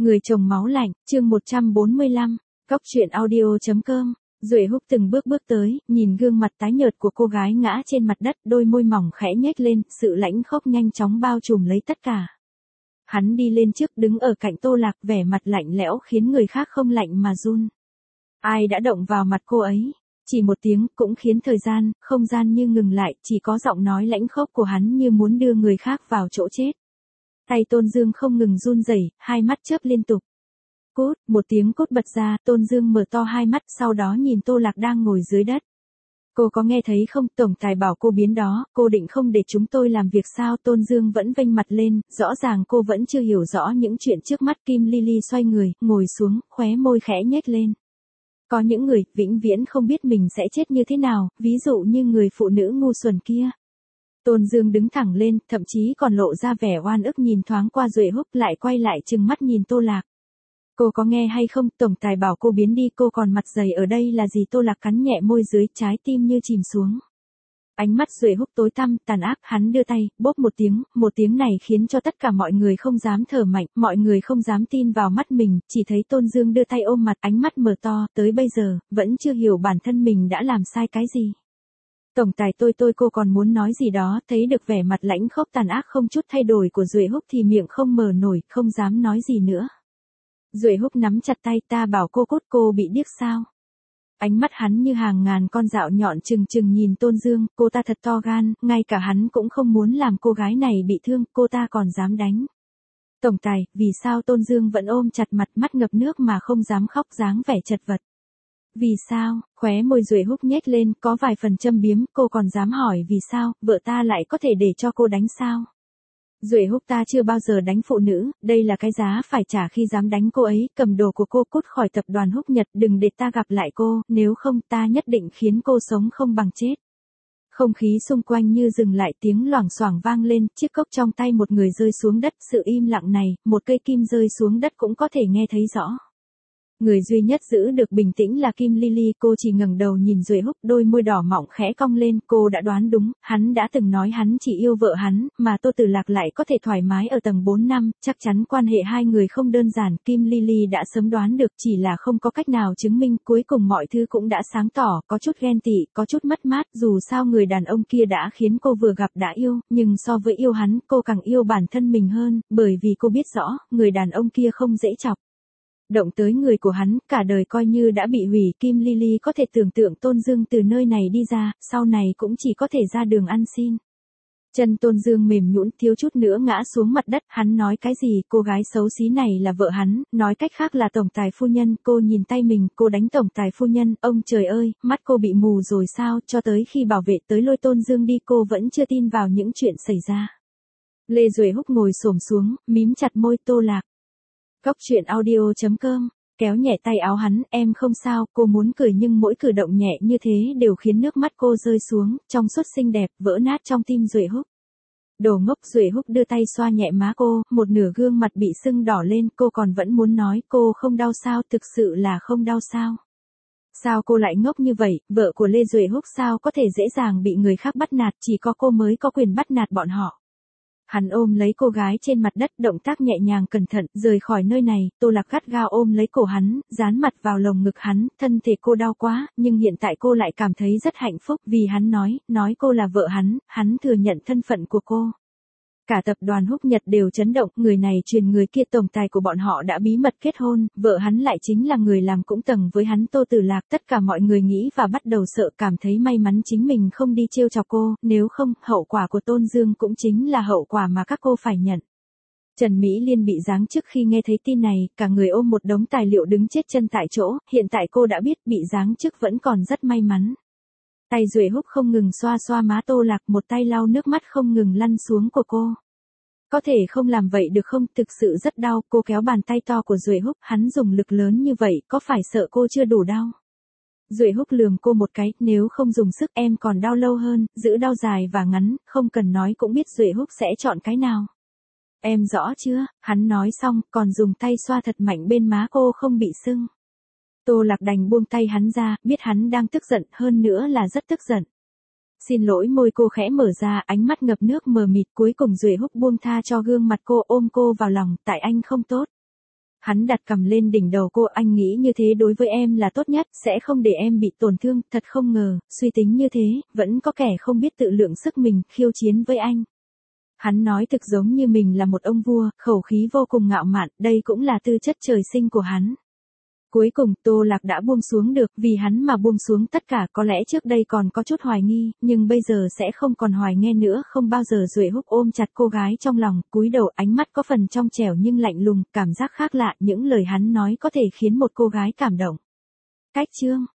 Người chồng máu lạnh, chương 145, Cóc truyện audio.com. Duệ Húc từng bước tới, nhìn gương mặt tái nhợt của cô gái ngã trên mặt đất, đôi môi mỏng khẽ nhếch lên, sự lãnh khốc nhanh chóng bao trùm lấy tất cả. Hắn đi lên trước đứng ở cạnh Tô Lạc, vẻ mặt lạnh lẽo khiến người khác không lạnh mà run. Ai đã động vào mặt cô ấy? Chỉ một tiếng cũng khiến thời gian, không gian như ngừng lại, chỉ có giọng nói lãnh khốc của hắn như muốn đưa người khác vào chỗ chết. Tay Tôn Dương không ngừng run rẩy, hai mắt chớp liên tục. Cút, một tiếng cốt bật ra, Tôn Dương mở to hai mắt, sau đó nhìn Tô Lạc đang ngồi dưới đất. Cô có nghe thấy không, tổng tài bảo cô biến đó, cô định không để chúng tôi làm việc sao? Tôn Dương vẫn vênh mặt lên, rõ ràng cô vẫn chưa hiểu rõ những chuyện trước mắt. Kim Lily xoay người, ngồi xuống, khóe môi khẽ nhếch lên. Có những người, vĩnh viễn không biết mình sẽ chết như thế nào, ví dụ như người phụ nữ ngu xuẩn kia. Tôn Dương đứng thẳng lên, thậm chí còn lộ ra vẻ oan ức, nhìn thoáng qua Duệ Húc, lại quay lại trừng mắt nhìn Tô Lạc. Cô có nghe hay không, tổng tài bảo cô biến đi, cô còn mặt dày ở đây là gì? Tô Lạc cắn nhẹ môi dưới, trái tim như chìm xuống. Ánh mắt Duệ Húc tối tăm, tàn ác, hắn đưa tay, bóp một tiếng này khiến cho tất cả mọi người không dám thở mạnh, mọi người không dám tin vào mắt mình, chỉ thấy Tôn Dương đưa tay ôm mặt, ánh mắt mở to, tới bây giờ, vẫn chưa hiểu bản thân mình đã làm sai cái gì. Tổng tài cô còn muốn nói gì đó, thấy được vẻ mặt lãnh khốc tàn ác không chút thay đổi của Duệ Húc thì miệng không mở nổi, không dám nói gì nữa. Duệ Húc nắm chặt tay, ta bảo cô cốt, cô bị điếc sao? Ánh mắt hắn như hàng ngàn con dạo nhọn trừng nhìn Tôn Dương, cô ta thật to gan, ngay cả hắn cũng không muốn làm cô gái này bị thương, cô ta còn dám đánh. Tổng tài, vì sao? Tôn Dương vẫn ôm chặt mặt, mắt ngập nước mà không dám khóc, dáng vẻ chật vật. Vì sao? Khóe môi Duệ Húc nhếch lên, có vài phần châm biếm, cô còn dám hỏi vì sao, vợ ta lại có thể để cho cô đánh sao? Duệ Húc, ta chưa bao giờ đánh phụ nữ, đây là cái giá phải trả khi dám đánh cô ấy, cầm đồ của cô cút khỏi tập đoàn Húc Nhật, đừng để ta gặp lại cô, nếu không ta nhất định khiến cô sống không bằng chết. Không khí xung quanh như dừng lại, tiếng loảng xoảng vang lên, chiếc cốc trong tay một người rơi xuống đất, sự im lặng này, một cây kim rơi xuống đất cũng có thể nghe thấy rõ. Người duy nhất giữ được bình tĩnh là Kim Lily, cô chỉ ngẩng đầu nhìn Duệ Húc, đôi môi đỏ mọng khẽ cong lên, cô đã đoán đúng, hắn đã từng nói hắn chỉ yêu vợ hắn, mà Tô Tử Lạc lại có thể thoải mái ở tầng 4 năm, chắc chắn quan hệ hai người không đơn giản, Kim Lily đã sớm đoán được, chỉ là không có cách nào chứng minh, cuối cùng mọi thứ cũng đã sáng tỏ, có chút ghen tị, có chút mất mát, dù sao người đàn ông kia đã khiến cô vừa gặp đã yêu, nhưng so với yêu hắn, cô càng yêu bản thân mình hơn, bởi vì cô biết rõ, người đàn ông kia không dễ chọc. Động tới người của hắn, cả đời coi như đã bị hủy. Kim Lily có thể tưởng tượng Tôn Dương từ nơi này đi ra, sau này cũng chỉ có thể ra đường ăn xin. Chân Tôn Dương mềm nhũn, thiếu chút nữa ngã xuống mặt đất, hắn nói cái gì? Cô gái xấu xí này là vợ hắn, nói cách khác là tổng tài phu nhân, cô nhìn tay mình, cô đánh tổng tài phu nhân, ông trời ơi, mắt cô bị mù rồi sao? Cho tới khi bảo vệ tới lôi Tôn Dương đi, cô vẫn chưa tin vào những chuyện xảy ra. Lê Duệ Húc ngồi xổm xuống, mím chặt môi. Tô Lạc. Cóc truyện audio.com, kéo nhẹ tay áo hắn, em không sao, cô muốn cười nhưng mỗi cử động nhẹ như thế đều khiến nước mắt cô rơi xuống, trong suốt xinh đẹp, vỡ nát trong tim Duệ Húc. Đồ ngốc. Duệ Húc đưa tay xoa nhẹ má cô, một nửa gương mặt bị sưng đỏ lên, cô còn vẫn muốn nói, cô không đau sao, thực sự là không đau sao? Sao cô lại ngốc như vậy, vợ của Lê Duệ Húc sao có thể dễ dàng bị người khác bắt nạt, chỉ có cô mới có quyền bắt nạt bọn họ. Hắn ôm lấy cô gái trên mặt đất, động tác nhẹ nhàng cẩn thận, rời khỏi nơi này. Tô Lạc gắt gao ôm lấy cổ hắn, dán mặt vào lồng ngực hắn, thân thể cô đau quá, nhưng hiện tại cô lại cảm thấy rất hạnh phúc, vì hắn nói cô là vợ hắn thừa nhận thân phận của cô. Cả tập đoàn Húc Nhật đều chấn động, người này truyền người kia, tổng tài của bọn họ đã bí mật kết hôn, vợ hắn lại chính là người làm cũng tầng với hắn, Tô Tử Lạc. Tất cả mọi người nghĩ và bắt đầu sợ, cảm thấy may mắn chính mình không đi trêu chọc cô, nếu không, hậu quả của Tôn Dương cũng chính là hậu quả mà các cô phải nhận. Trần Mỹ Liên bị giáng chức khi nghe thấy tin này, cả người ôm một đống tài liệu đứng chết chân tại chỗ, hiện tại cô đã biết bị giáng chức vẫn còn rất may mắn. Tay Duệ Húc không ngừng xoa xoa má Tô Lạc, một tay lau nước mắt không ngừng lăn xuống của cô. Có thể không làm vậy được không, thực sự rất đau. Cô kéo bàn tay to của Duệ Húc, hắn dùng lực lớn như vậy, có phải sợ cô chưa đủ đau? Duệ Húc lườm cô một cái, nếu không dùng sức em còn đau lâu hơn, giữ đau dài và ngắn, không cần nói cũng biết Duệ Húc sẽ chọn cái nào. Em rõ chưa? Hắn nói xong, còn dùng tay xoa thật mạnh bên má cô không bị sưng. Tô Lạc đành buông tay hắn ra, biết hắn đang tức giận, hơn nữa là rất tức giận. Xin lỗi. Môi cô khẽ mở ra, ánh mắt ngập nước mờ mịt, cuối cùng Duệ Húc buông tha cho gương mặt cô, ôm cô vào lòng, tại anh không tốt. Hắn đặt cằm lên đỉnh đầu cô, anh nghĩ như thế đối với em là tốt nhất, sẽ không để em bị tổn thương, thật không ngờ, suy tính như thế, vẫn có kẻ không biết tự lượng sức mình, khiêu chiến với anh. Hắn nói thực giống như mình là một ông vua, khẩu khí vô cùng ngạo mạn, đây cũng là tư chất trời sinh của hắn. Cuối cùng Tô Lạc đã buông xuống được, vì hắn mà buông xuống tất cả, có lẽ trước đây còn có chút hoài nghi, nhưng bây giờ sẽ không còn hoài nghi nữa. Không bao giờ. Duệ Húc ôm chặt cô gái trong lòng, cúi đầu, ánh mắt có phần trong trẻo nhưng lạnh lùng, cảm giác khác lạ, những lời hắn nói có thể khiến một cô gái cảm động. Cách chương